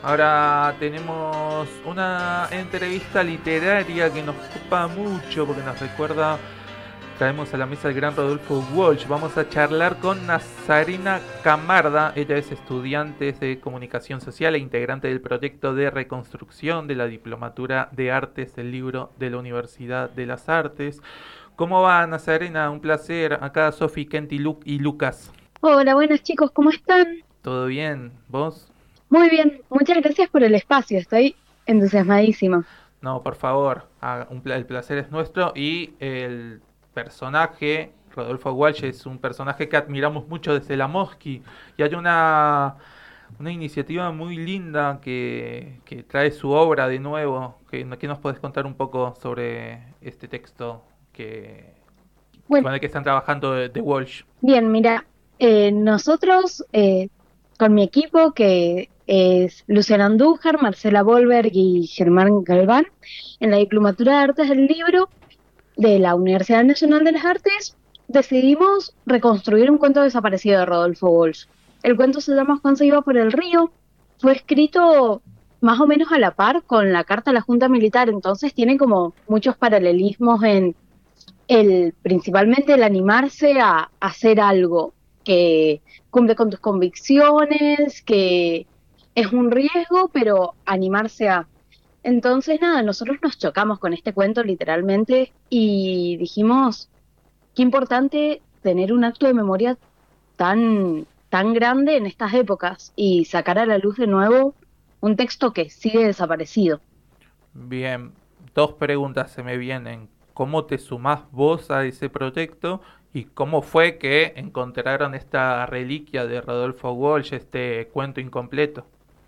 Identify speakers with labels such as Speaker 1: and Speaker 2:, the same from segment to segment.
Speaker 1: Ahora tenemos una entrevista literaria que nos ocupa mucho porque nos recuerda, traemos a la mesa al gran Rodolfo Walsh. Vamos a charlar con Nazarena Camarda. Ella es estudiante de comunicación social e integrante del proyecto de reconstrucción de la Diplomatura de Artes del Libro de la Universidad de las Artes. ¿Cómo va, Nazarena? Un placer. Acá Sofi, Kent y Lucas.
Speaker 2: Hola, buenas chicos, ¿cómo están?
Speaker 1: ¿Todo bien? ¿Vos?
Speaker 2: Muy bien, muchas gracias por el espacio, estoy entusiasmadísima.
Speaker 1: No, por favor, el placer es nuestro y el personaje, Rodolfo Walsh, es un personaje que admiramos mucho desde la Mosqui y hay una iniciativa muy linda que trae su obra de nuevo. ¿Qué nos podés contar un poco sobre este texto
Speaker 2: Bueno,
Speaker 1: con el que están trabajando de Walsh?
Speaker 2: bien, mira, nosotros con mi equipo, que es Luciana Andújar, Marcela Volberg y Germán Galván, en la Diplomatura de Artes del Libro de la Universidad Nacional de las Artes, decidimos reconstruir un cuento desaparecido de Rodolfo Walsh. El cuento se llama Juan se iba por el río, fue escrito más o menos a la par con la carta a la Junta Militar, entonces tiene como muchos paralelismos en principalmente el animarse a hacer algo que cumple con tus convicciones, que es un riesgo, pero animarse a... Entonces, nada, nosotros nos chocamos con este cuento literalmente y dijimos, qué importante tener un acto de memoria tan grande en estas épocas y sacar a la luz de nuevo un texto que sigue desaparecido.
Speaker 1: Bien, dos preguntas se me vienen. ¿Cómo te sumás vos a ese proyecto? ¿Y cómo fue que encontraron esta reliquia de Rodolfo Walsh, este cuento incompleto?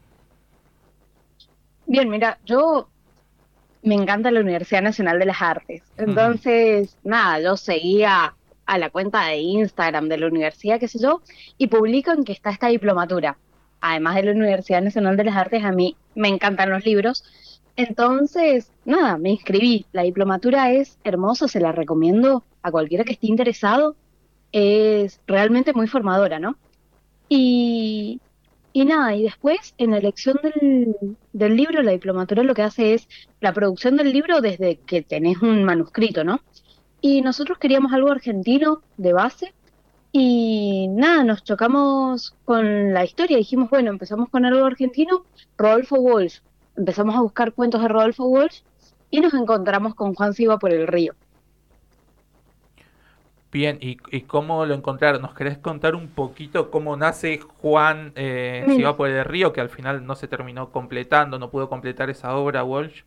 Speaker 2: Bien, mira, yo me encanta la Universidad Nacional de las Artes. Entonces, nada, yo seguía a la cuenta de Instagram de la universidad, qué sé yo, y publican que está esta diplomatura. Además de la Universidad Nacional de las Artes, a mí me encantan los libros. Entonces, nada, me inscribí. La diplomatura es hermosa, se la recomiendo a cualquiera que esté interesado. Es realmente muy formadora, ¿no? Y, y nada, y después en la elección del libro, la diplomatura lo que hace es la producción del libro desde que tenés un manuscrito, ¿no? Y nosotros queríamos algo argentino de base y nada, nos chocamos con la historia. Dijimos, bueno, empezamos con algo argentino, Rodolfo Walsh. Empezamos a buscar cuentos de Rodolfo Walsh y nos encontramos con Juan Silva por el río.
Speaker 1: Bien, ¿y cómo lo encontraron? ¿Nos querés contar un poquito cómo nace Juan si
Speaker 2: Mira,
Speaker 1: va por el río, que al final no se terminó completando, no pudo completar esa obra, Walsh?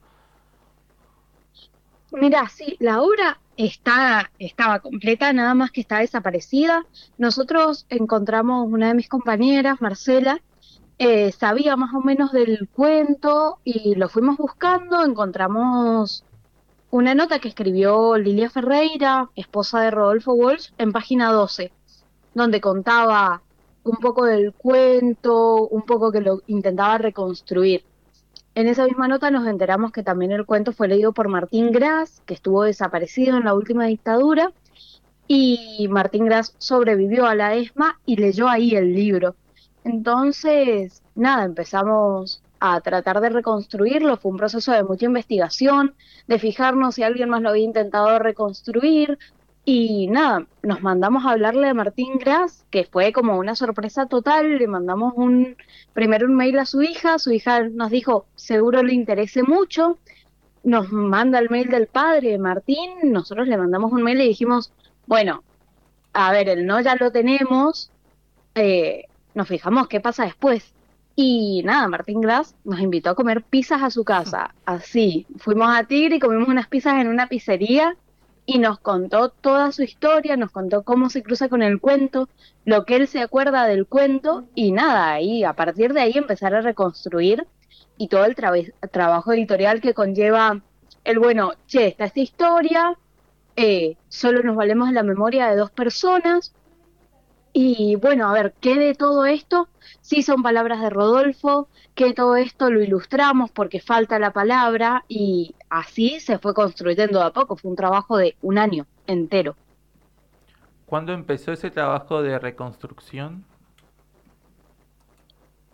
Speaker 2: Mira, sí, la obra estaba completa, nada más que está desaparecida. Nosotros encontramos una de mis compañeras, Marcela, sabía más o menos del cuento y lo fuimos buscando. Encontramos una nota que escribió Lilia Ferreira, esposa de Rodolfo Walsh, en página 12, donde contaba un poco del cuento, un poco que lo intentaba reconstruir. En esa misma nota nos enteramos que también el cuento fue leído por Martín Gras, que estuvo desaparecido en la última dictadura, y Martín Gras sobrevivió a la ESMA y leyó ahí el libro. Entonces, nada, empezamos a tratar de reconstruirlo. Fue un proceso de mucha investigación, de fijarnos si alguien más lo había intentado reconstruir. Y nada, nos mandamos a hablarle a Martín Gras, que fue como una sorpresa total. Le mandamos primero un mail a su hija nos dijo, seguro le interese mucho. Nos manda el mail del padre de Martín, nosotros le mandamos un mail y dijimos, bueno, a ver, el no ya lo tenemos, eh, nos fijamos qué pasa después. Y nada, Martín Glass nos invitó a comer pizzas a su casa. Así, fuimos a Tigre y comimos unas pizzas en una pizzería y nos contó toda su historia, nos contó cómo se cruza con el cuento, lo que él se acuerda del cuento y nada, ahí a partir de ahí empezar a reconstruir y todo el trabajo editorial que conlleva el bueno, che, está esta historia, solo nos valemos de la memoria de dos personas y bueno, a ver, ¿qué de todo esto? Sí son palabras de Rodolfo, que todo esto lo ilustramos porque falta la palabra y así se fue construyendo de a poco, fue un trabajo de un año entero.
Speaker 1: ¿Cuándo empezó ese trabajo de reconstrucción?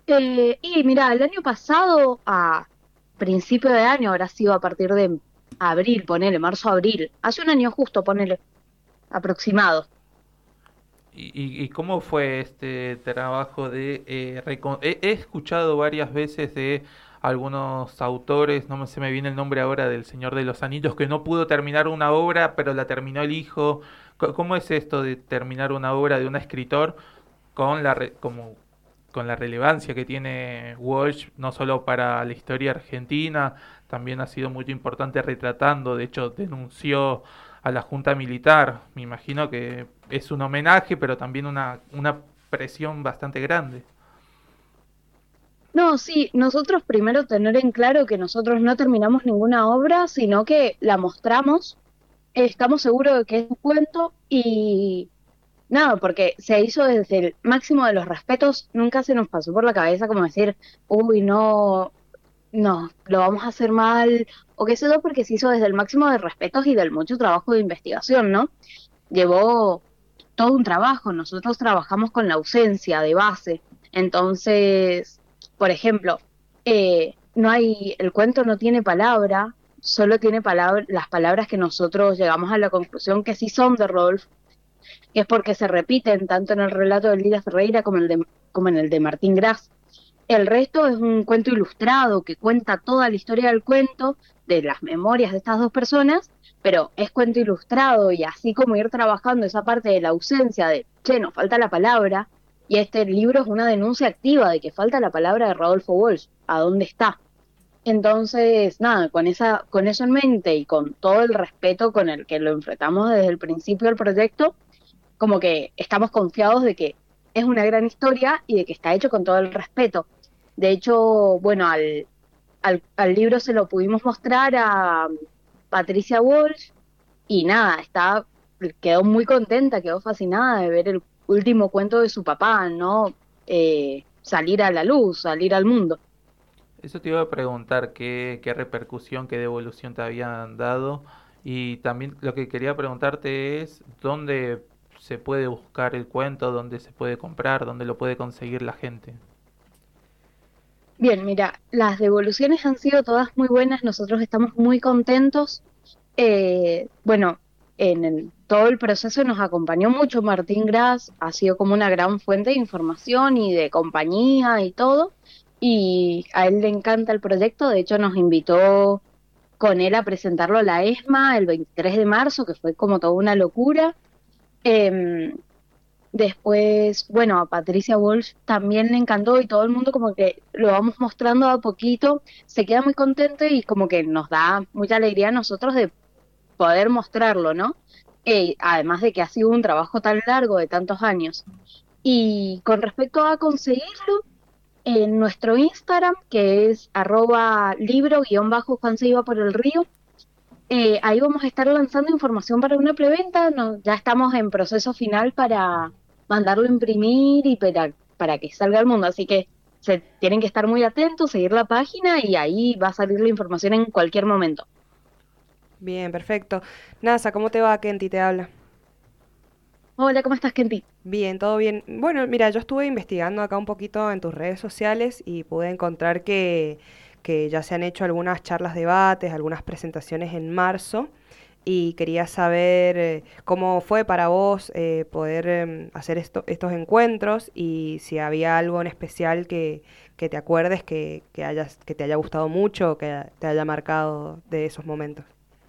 Speaker 2: Y mira, el año pasado, a principio de año, habrá sido a partir de abril, ponele, marzo-abril, hace un año justo, ponele, aproximado.
Speaker 1: Y cómo fue este trabajo de... he escuchado varias veces de algunos autores, no me se me viene el nombre ahora, del Señor de los Anillos, que no pudo terminar una obra, pero la terminó el hijo. ¿Cómo es esto de terminar una obra de un escritor con como, con la relevancia que tiene Walsh, no solo para la historia argentina, también ha sido muy importante retratando, de hecho denunció a la Junta Militar? Me imagino que es un homenaje, pero también una presión bastante grande.
Speaker 2: No, sí, nosotros primero tener en claro que nosotros no terminamos ninguna obra, sino que la mostramos, estamos seguros de que es un cuento y nada, porque se hizo desde el máximo de los respetos, nunca se nos pasó por la cabeza como decir, uy, no, no, lo vamos a hacer mal, o qué sé yo, porque se hizo desde el máximo de respetos y del mucho trabajo de investigación, ¿no? Llevó todo un trabajo, nosotros trabajamos con la ausencia de base, entonces, por ejemplo, no hay, el cuento no tiene palabra, solo tiene las palabras que nosotros llegamos a la conclusión que sí son de Rodolfo, que es porque se repiten tanto en el relato de Lila Ferreira como en el de Martín Gras. El resto es un cuento ilustrado que cuenta toda la historia del cuento, de las memorias de estas dos personas, pero es cuento ilustrado y así como ir trabajando esa parte de la ausencia de, che, nos falta la palabra, y este libro es una denuncia activa de que falta la palabra de Rodolfo Walsh, ¿a dónde está? Entonces, nada, con eso en mente y con todo el respeto con el que lo enfrentamos desde el principio del proyecto, como que estamos confiados de que es una gran historia y de que está hecho con todo el respeto. De hecho, bueno, al libro se lo pudimos mostrar a Patricia Walsh y nada, quedó muy contenta, quedó fascinada de ver el último cuento de su papá, ¿no? Salir a la luz, salir al mundo.
Speaker 1: Eso te iba a preguntar, qué repercusión, qué devolución te habían dado. Y también lo que quería preguntarte es dónde se puede buscar el cuento, dónde se puede comprar, dónde lo puede conseguir la gente.
Speaker 2: Bien, mira, las devoluciones han sido todas muy buenas, nosotros estamos muy contentos. Bueno, todo el proceso nos acompañó mucho Martín Gras, ha sido como una gran fuente de información y de compañía y todo, y a él le encanta el proyecto, de hecho nos invitó con él a presentarlo a la ESMA el 23 de marzo, que fue como toda una locura. Em, Después, bueno, a Patricia Walsh también le encantó y todo el mundo como que lo vamos mostrando a poquito, se queda muy contento y como que nos da mucha alegría a nosotros de poder mostrarlo, ¿no? Además de que ha sido un trabajo tan largo de tantos años. Y con respecto a conseguirlo, en nuestro Instagram, que es @libro_Juan se iba por el río, ahí vamos a estar lanzando información para una preventa, ya estamos en proceso final para mandarlo a imprimir y para que salga al mundo, así que se tienen que estar muy atentos, seguir la página y ahí va a salir la información en cualquier momento.
Speaker 3: Bien, perfecto. Nasa, ¿cómo te va? Kenty te habla.
Speaker 2: Hola, ¿cómo estás, Kenti?
Speaker 3: Bien, todo bien. Bueno, mira, yo estuve investigando acá un poquito en tus redes sociales y pude encontrar que ya se han hecho algunas charlas, debates, algunas presentaciones en marzo y quería saber cómo fue para vos poder hacer estos encuentros y si había algo en especial que te acuerdes que te haya gustado mucho o que te haya marcado de esos momentos.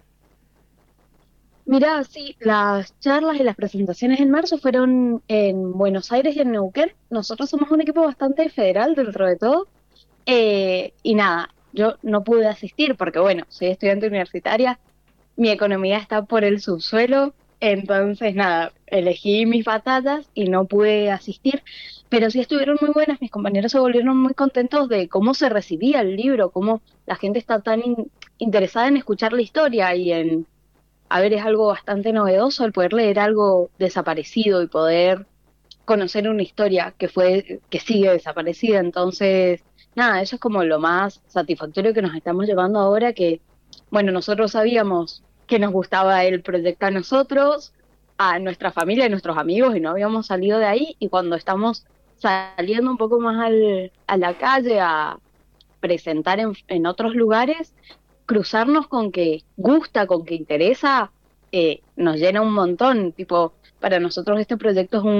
Speaker 2: Mirá, sí, las charlas y las presentaciones en marzo fueron en Buenos Aires y en Neuquén. Nosotros somos un equipo bastante federal dentro de todo. Y nada, yo no pude asistir porque, bueno, soy estudiante universitaria, mi economía está por el subsuelo, entonces nada, elegí mis batallas y no pude asistir, pero sí estuvieron muy buenas, mis compañeros se volvieron muy contentos de cómo se recibía el libro, cómo la gente está tan interesada en escuchar la historia y en, a ver, es algo bastante novedoso el poder leer algo desaparecido y poder conocer una historia que sigue desaparecida. Entonces, nada, eso es como lo más satisfactorio que nos estamos llevando ahora, que, bueno, nosotros sabíamos que nos gustaba el proyecto a nosotros, a nuestra familia y nuestros amigos, y no habíamos salido de ahí, y cuando estamos saliendo un poco más a la calle a presentar en otros lugares, cruzarnos con que gusta, con que interesa, nos llena un montón. Tipo, para nosotros este proyecto es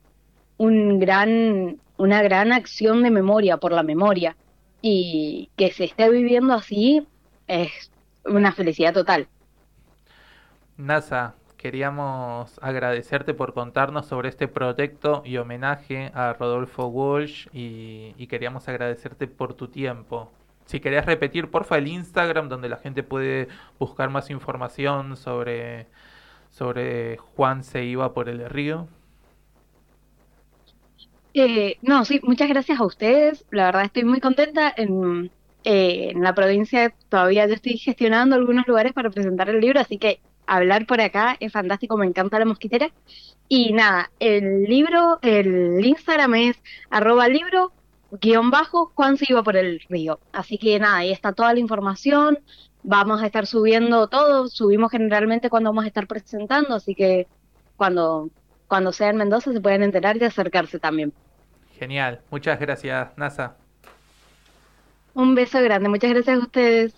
Speaker 2: una gran acción de memoria por la memoria. Y que se esté viviendo así es una felicidad total.
Speaker 1: NASA, queríamos agradecerte por contarnos sobre este proyecto y homenaje a Rodolfo Walsh y queríamos agradecerte por tu tiempo. Si querías repetir, porfa, el Instagram donde la gente puede buscar más información sobre Juan se iba por el río.
Speaker 2: No, sí, muchas gracias a ustedes. La verdad estoy muy contenta. En la provincia todavía yo estoy gestionando algunos lugares para presentar el libro, así que hablar por acá es fantástico, me encanta la mosquitera. Y nada, el libro, el Instagram es @libro guión bajo Juan se iba por el río. Así que nada, ahí está toda la información. Vamos a estar subiendo todo, subimos generalmente cuando vamos a estar presentando, así que cuando, cuando sea en Mendoza se pueden enterar y acercarse también.
Speaker 1: Genial, muchas gracias, NASA.
Speaker 2: Un beso grande, muchas gracias a ustedes.